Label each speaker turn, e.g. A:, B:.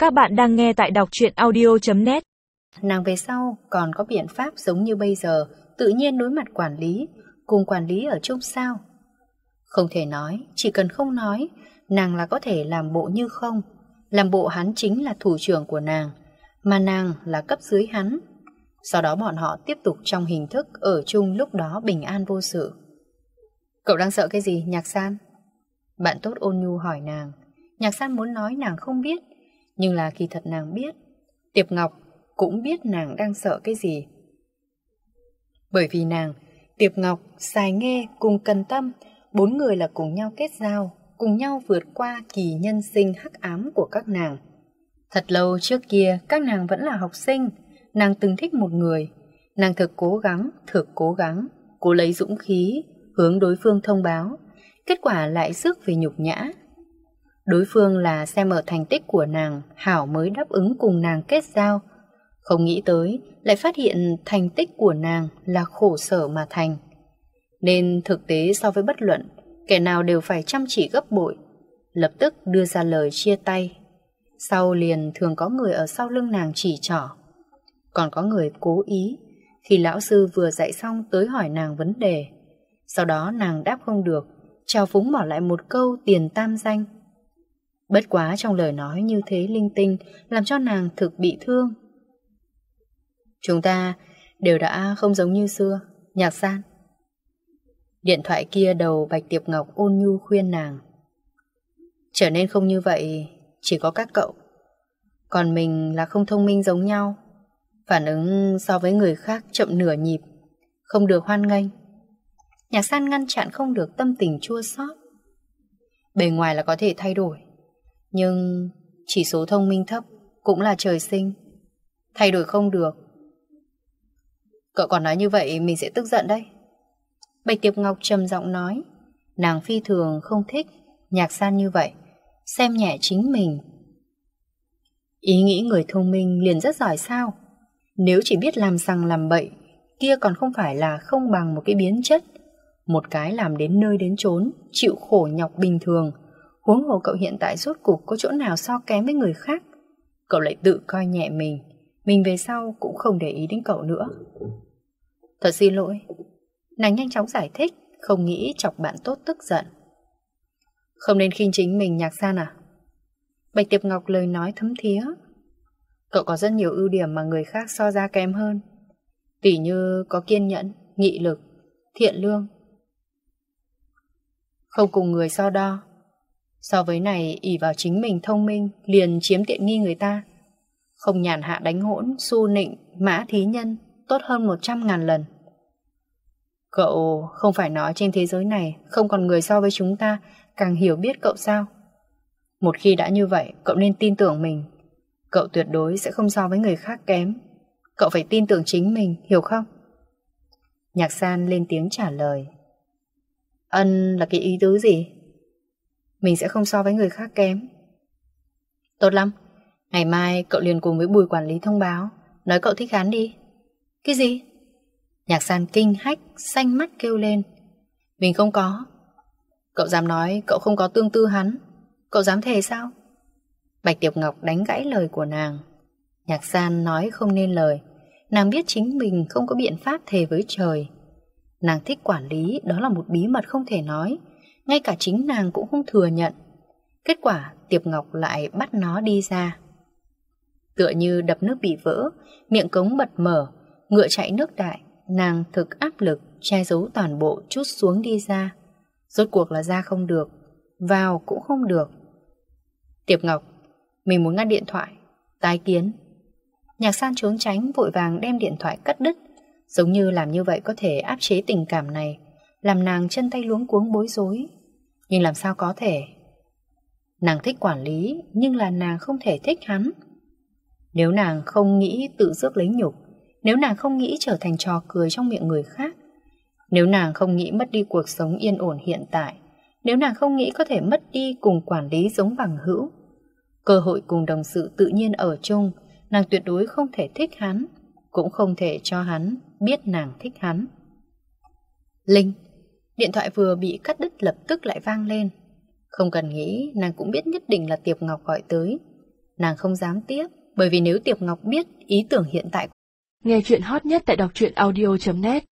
A: Các bạn đang nghe tại đọc truyện audio.net.
B: Nàng về sau còn có biện pháp giống như bây giờ tự nhiên đối mặt quản lý, cùng quản lý ở chung sao? Không thể nói, chỉ cần không nói, nàng là có thể làm bộ như không. Làm bộ hắn chính là thủ trưởng của nàng, mà nàng là cấp dưới hắn. Sau đó bọn họ tiếp tục trong hình thức ở chung lúc đó bình an vô sự. Cậu đang sợ cái gì, Nhạc San? Bạn tốt ôn nhu hỏi nàng. Nhạc San muốn nói nàng không biết, nhưng là kỳ thật nàng biết. Tiệp Ngọc cũng biết nàng đang sợ cái gì. Bởi vì nàng, Tiệp Ngọc, Sài Nghê cùng Cần Tâm, 4 người là cùng nhau kết giao, cùng nhau vượt qua kỳ nhân sinh hắc ám của các nàng. Thật lâu trước kia các nàng vẫn là học sinh, nàng từng thích một người. Nàng thực cố gắng, cố lấy dũng khí, hướng đối phương thông báo. Kết quả lại rước về nhục nhã. Đối phương là xem ở thành tích của nàng, hảo mới đáp ứng cùng nàng kết giao. Không nghĩ tới, lại phát hiện thành tích của nàng là khổ sở mà thành. Nên thực tế so với bất luận, kẻ nào đều phải chăm chỉ gấp bội. Lập tức đưa ra lời chia tay. Sau liền thường có người ở sau lưng nàng chỉ trỏ. Còn có người cố ý, khi lão sư vừa dạy xong tới hỏi nàng vấn đề. Sau đó nàng đáp không được, trào phúng bỏ lại một câu tiền tam danh. Bất quá trong lời nói như thế linh tinh làm cho nàng thực bị thương. Chúng ta đều đã không giống như xưa, Nhạc San. Điện thoại kia đầu Bạch Tiệp Ngọc ôn nhu khuyên nàng. Trở nên không như vậy chỉ có các cậu. Còn mình là không thông minh giống nhau. Phản ứng so với người khác chậm nửa nhịp, không được hoan nghênh. Nhạc San ngăn chặn không được tâm tình chua xót. Bề ngoài là có thể thay đổi, nhưng chỉ số thông minh thấp cũng là trời sinh. Thay đổi không được. Cậu còn nói như vậy mình sẽ tức giận đấy. Bạch Tiệp Ngọc trầm giọng nói. Nàng phi thường không thích Nhạc San như vậy, xem nhẹ chính mình. Ý nghĩ người thông minh liền rất giỏi sao? Nếu chỉ biết làm sằng làm bậy, kia còn không phải là không bằng một cái biến chất. Một cái làm đến nơi đến chốn, chịu khổ nhọc bình thường. Huống hồ cậu hiện tại rốt cục có chỗ nào so kém với người khác. Cậu lại tự coi nhẹ mình về sau cũng không để ý đến cậu nữa. Thật xin lỗi. Nàng nhanh chóng giải thích, không nghĩ chọc bạn tốt tức giận. Không nên khinh chính mình, Nhạc San à? Bạch Tiệp Ngọc lời nói thấm thía. Cậu có rất nhiều ưu điểm mà người khác so ra kém hơn. Tỉ như có kiên nhẫn, nghị lực, thiện lương. Không cùng người so đo. So với này ỷ vào chính mình thông minh liền chiếm tiện nghi người ta. Không nhàn hạ đánh hỗn, su nịnh, mã thí nhân tốt hơn 100.000 lần. Cậu không phải nói trên thế giới này không còn người so với chúng ta càng hiểu biết cậu sao? Một khi đã như vậy, cậu nên tin tưởng mình. Cậu tuyệt đối sẽ không so với người khác kém. Cậu phải tin tưởng chính mình, hiểu không? Nhạc San lên tiếng trả lời. Ân là cái ý tứ gì? Mình sẽ không so với người khác kém. Tốt lắm. Ngày mai cậu liền cùng với Bùi quản lý thông báo, nói cậu thích hắn đi. Cái gì? Nhạc San kinh hách, xanh mắt kêu lên. Mình không có. Cậu dám nói cậu không có tương tư hắn? Cậu dám thề sao? Bạch Tiệp Ngọc đánh gãy lời của nàng. Nhạc San nói không nên lời. Nàng biết chính mình không có biện pháp thề với trời. Nàng thích quản lý, đó là một bí mật không thể nói. Ngay cả chính nàng cũng không thừa nhận. Kết quả Tiệp Ngọc lại bắt nó đi ra. Tựa như đập nước bị vỡ, miệng cống bật mở, ngựa chạy nước đại. Nàng thực áp lực, che giấu toàn bộ chút xuống đi ra. Rốt cuộc là ra không được, vào cũng không được. Tiệp Ngọc, mình muốn ngắt điện thoại. Tái kiến. Nhạc San trốn tránh vội vàng đem điện thoại cắt đứt. Giống như làm như vậy có thể áp chế tình cảm này, làm nàng chân tay luống cuống bối rối. Nhưng làm sao có thể? Nàng thích quản lý, nhưng là nàng không thể thích hắn. Nếu nàng không nghĩ tự rước lấy nhục, nếu nàng không nghĩ trở thành trò cười trong miệng người khác, nếu nàng không nghĩ mất đi cuộc sống yên ổn hiện tại, nếu nàng không nghĩ có thể mất đi cùng quản lý giống bằng hữu, cơ hội cùng đồng sự tự nhiên ở chung, nàng tuyệt đối không thể thích hắn, cũng không thể cho hắn biết nàng thích hắn. Linh, điện thoại vừa bị cắt đứt lập tức lại vang lên. Không cần nghĩ, nàng cũng biết nhất định là Tiệp Ngọc gọi tới. Nàng không dám tiếp, bởi vì nếu Tiệp Ngọc biết ý tưởng hiện tại.
A: Nghe chuyện hot nhất tại đọc truyện audio.net